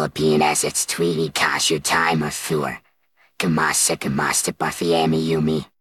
Pilipinas it's Tweety Cash your time of Thur. Kamasa Kamasta Buffy Ami Yumi.